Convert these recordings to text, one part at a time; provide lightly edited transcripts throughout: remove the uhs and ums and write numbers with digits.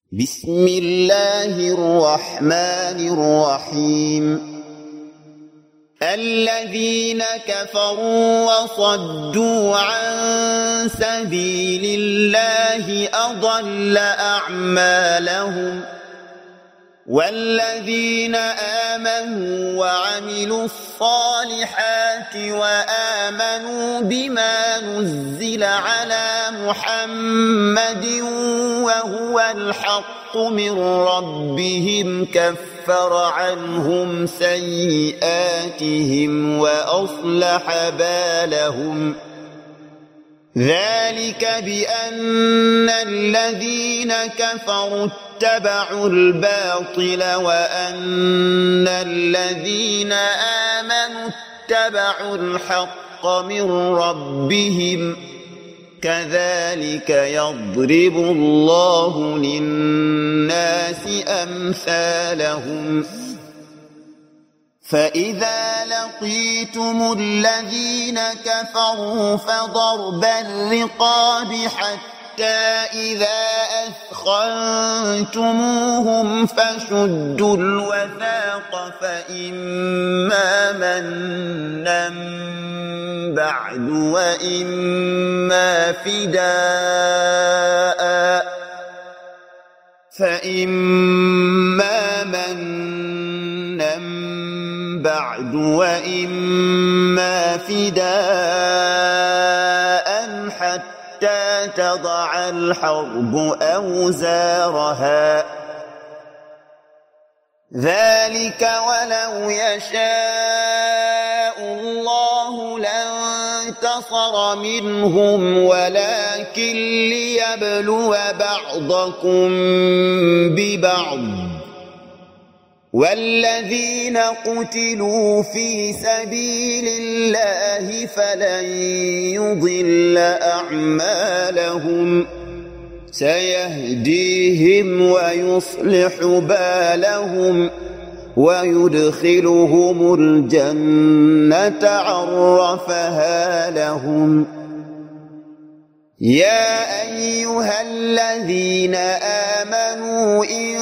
بسم الله الرحمن الرحيم الذين كفروا وصدوا عن سبيل الله أضل أعمالهم والذين آمنوا وعملوا الصالحات وآمنوا بما نزل على محمد وهو الحق من ربهم كفر عنهم سيئاتهم وأصلح بالهم ذلك بأن الذين كفروا اتبعوا الباطل وأن الذين آمنوا اتبعوا الحق من ربهم كذلك يضرب الله للناس أمثالهم فإذا لقيتم الذين كفروا فضرب الرقاب حتى إذا أثخنتموهم فشدوا الوثاق فإما منا بعد وإما فداء حتى تضع الحرب أوزارها ذلك ولو يشاء الله لانتصر منهم ولكن ليبلو بعضكم ببعض والذين قتلوا في سبيل الله فلن يضل أعمالهم سيهديهم ويصلح بالهم ويدخلهم الجنة عرفها لهم يا أيها الذين آمنوا إن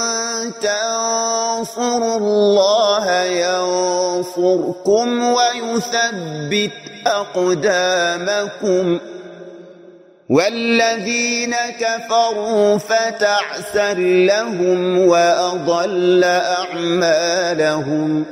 تنصروا الله ينصركم ويثبت أقدامكم والذين كفروا فتعسا لهم وأضل أعمالهم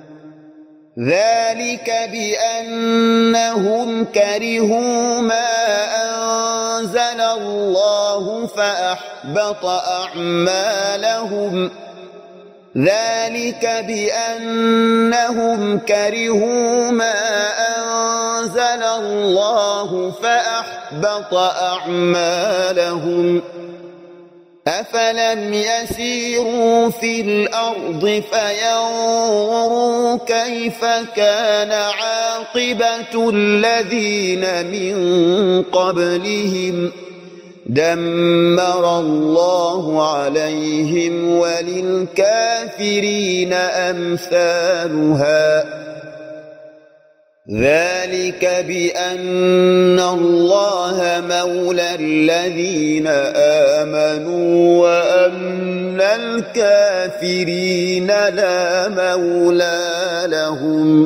ذلك بأنهم كرهوا ما أنزل الله فأحبط أعمالهم ذلك بأنهم كرهوا ما أنزل الله فأحبط أعمالهم أفلم يسيروا في الأرض فينظروا كيف كان عاقبة الذين من قبلهم دمر الله عليهم وللكافرين أمثالها ذلك بأن الله مولى الذين آمنوا وأن الكافرين لا مولى لهم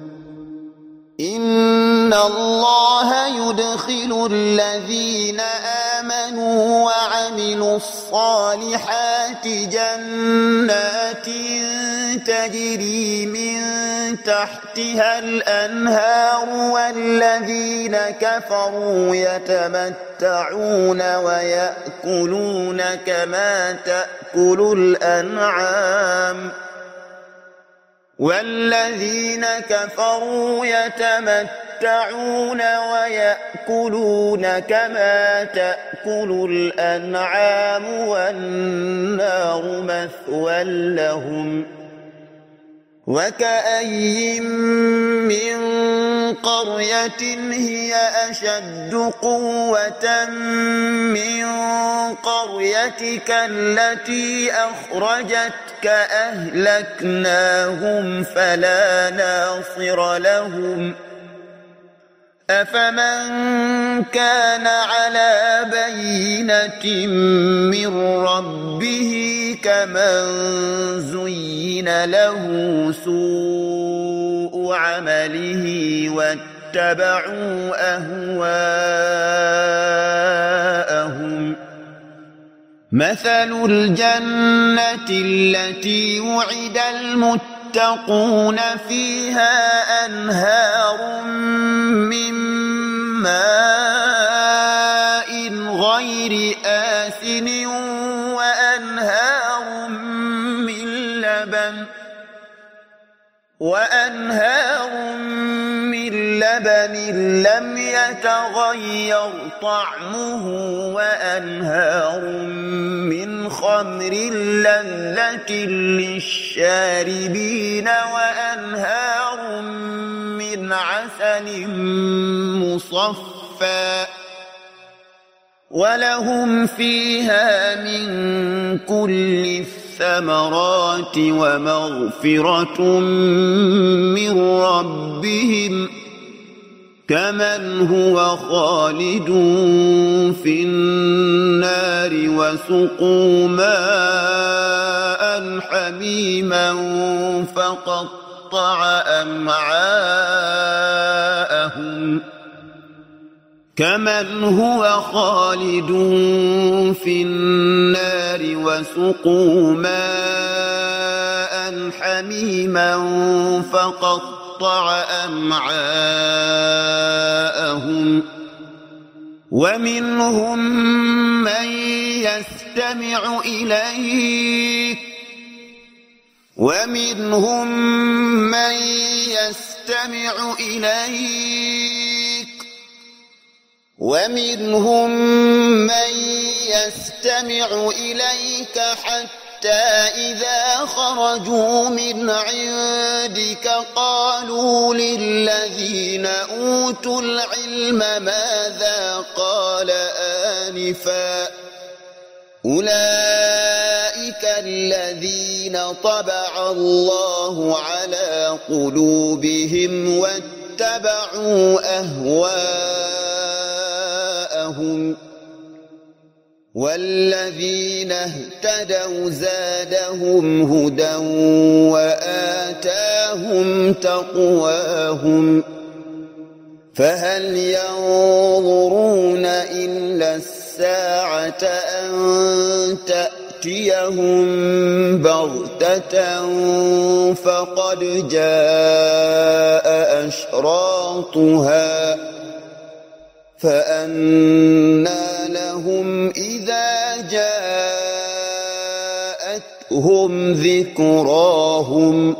إن الله يدخل الذين آمنوا وعملوا الصالحات جنات تجري من تحتها الأنهار والذين كفروا يتمتعون ويأكلون كما تأكل الأنعام والنار مثوى لهم وكأي من قرية هي أشد قوة من قريتك التي أخرجتك أهلكناهم فلا ناصر لهم أفمن كان على بينة من ربه كمن زين له سوء عمله واتبعوا أهواءهم مثل الجنة التي وعد المتقون فيها أنهار من ماء غير آسن وأنهار من لبن لم يتغير طعمه وأنهار من خمر لذة للشاربين وأنهار من عسل مصفى ولهم فيها من كل الثمرات ومغفرة من ربهم كمن هو خالد في النار وسقوا ماء حميما فقطع أمعاءهم كمن هو خالد في النار وسقوا ماء حميما فقطع أمعاءهم ومنهم من يستمع إليك ومنهم من يستمع إليك حتى إذا خرجوا من عندك قالوا للذين أوتوا العلم ماذا قال آنفا أولئك الذين طبع الله على قلوبهم واتبعوا أهواءهم والذين اهتدوا زادهم هدى وآتاهم تقواهم فهل ينظرون إلا الساعة أن تأتيهم بغتة فقد جاء أشراطها فأنى لهم إذا جاءتهم ذكراهم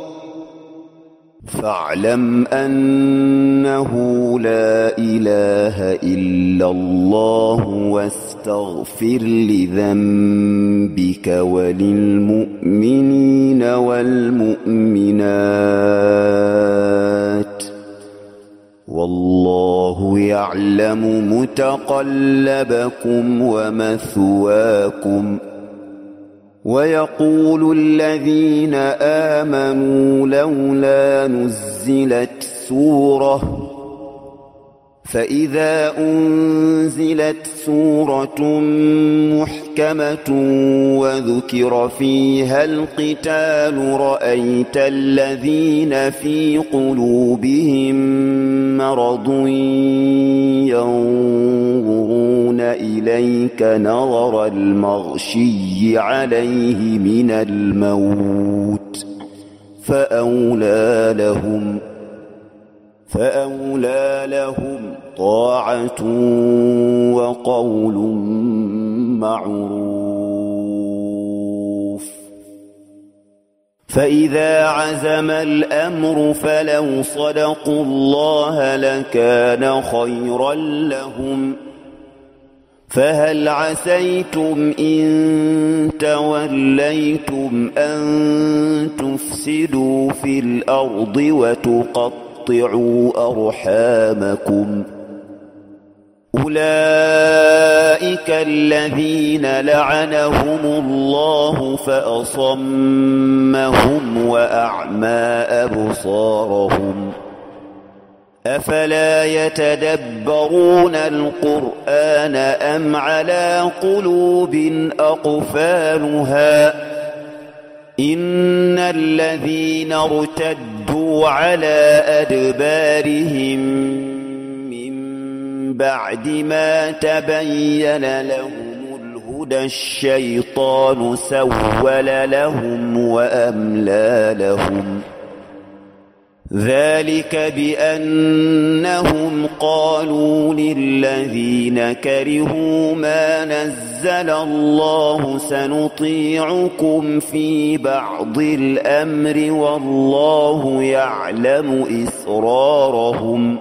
فاعلم أنه لا إله إلا الله واستغفر لذنبك وللمؤمنين والمؤمنات والله يعلم متقلبكم ومثواكم ويقول الذين آمنوا لولا نزلت سورة فإذا أنزلت سورة محكمة وذكر فيها القتال رأيت الذين في قلوبهم مرض ينظرون إليك نظر المغشي عليه من الموت فأولى لهم طاعة وقول معروف فإذا عزم الأمر فلو صدقوا الله لكان خيرا لهم فهل عسيتم إن توليتم أن تفسدوا في الأرض وتقطعوا أرحامكم أولئك الذين لعنهم الله فأصمهم وأعمى أبصارهم أفلا يتدبرون القرآن أم على قلوب أقفالها إن الذين ارتدوا على أدبارهم من بعد ما تبين لهم الهدى الشيطان سول لهم وأملى لهم ذلك بأنهم قالوا للذين كرهوا ما نزل الله سنطيعكم في بعض الأمر والله يعلم إسرارهم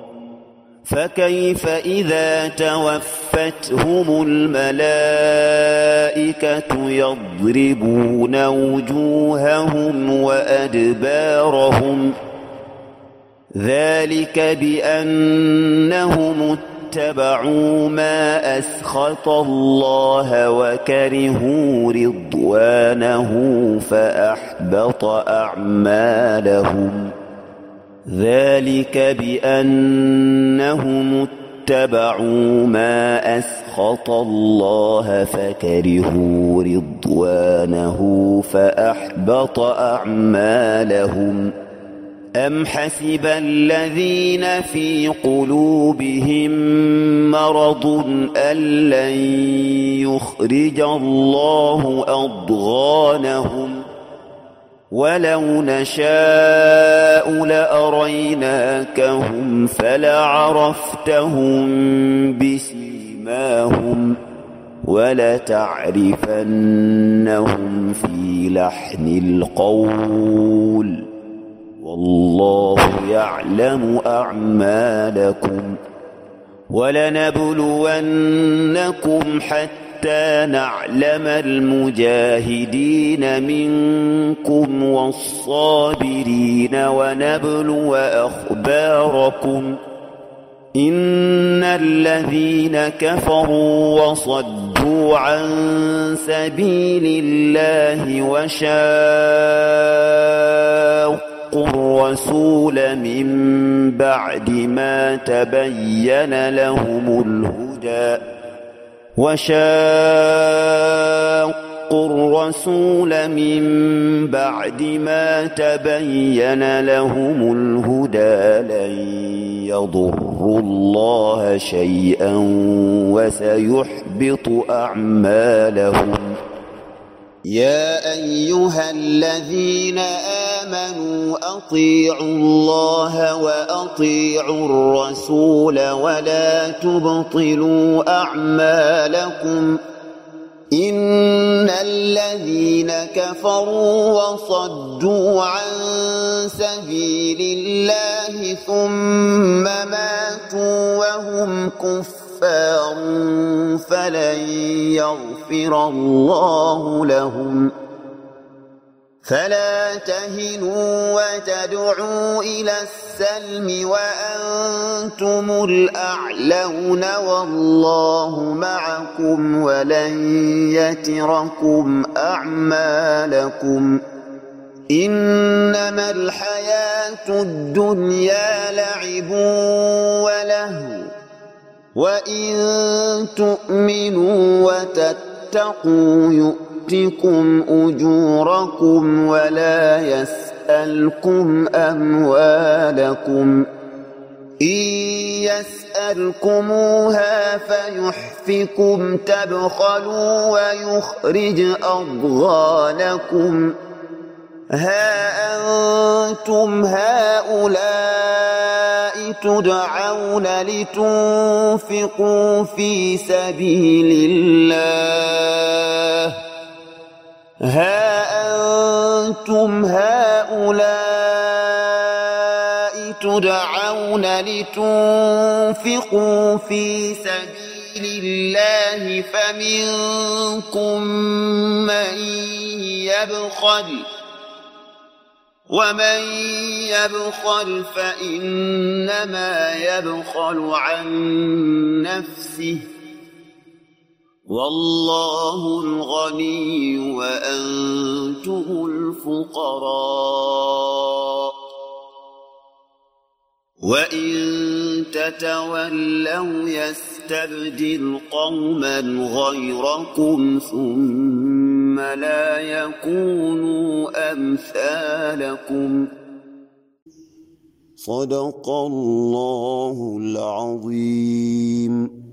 فكيف إذا توفتهم الملائكة يضربون وجوههم وأدبارهم ذلك بأنهم اتبعوا ما أسخط الله وكرهوا رضوانه فأحبط أعمالهم ذلك بأنهم اتبعوا ما أسخط الله فكرهوا رضوانه فأحبط أعمالهم أم حسب الذين في قلوبهم مرض أن لن يخرج الله أضغانهم ولو نشاء لأريناكهم فلعرفتهم بسيماهم ولتعرفنهم في لحن القول والله يعلم أعمالكم ولنبلونكم حتى نعلم المجاهدين منكم والصابرين ونبلو أخباركم إن الذين كفروا وصدوا عن سبيل الله وشاقوا الرسول من بعد ما تبين لهم الهدى لن يضروا الله شيئا وسيحبط أعمالهم يا أيها الذين آمنوا أطيعوا الله وأطيعوا الرسول ولا تبطلوا أعمالكم إن الذين كفروا وصدوا عن سبيل الله ثم ماتوا وهم كفار فلن يغفر الله لهم فلا تهنوا وتدعوا إلى السلم وأنتم الأعلون والله معكم ولن يتركم أعمالكم إنما الحياة الدنيا لعب ولهو وإن تؤمنوا وتتقوا يؤتكم أجوركم ولا يسألكم أموالكم إن يسألكموها فيحفكم تبخلوا ويخرج أضغانكم ها أنتم هؤلاء تدعون لتنفقوا في سبيل الله فمنكم من يبخل ومن يبخل فإنما يبخل عن نفسه والله الغني وأنتم الفقراء وإن تتولوا يستبدل قوما غيركم ثم لا يكونوا أمثالكم. صدق الله العظيم.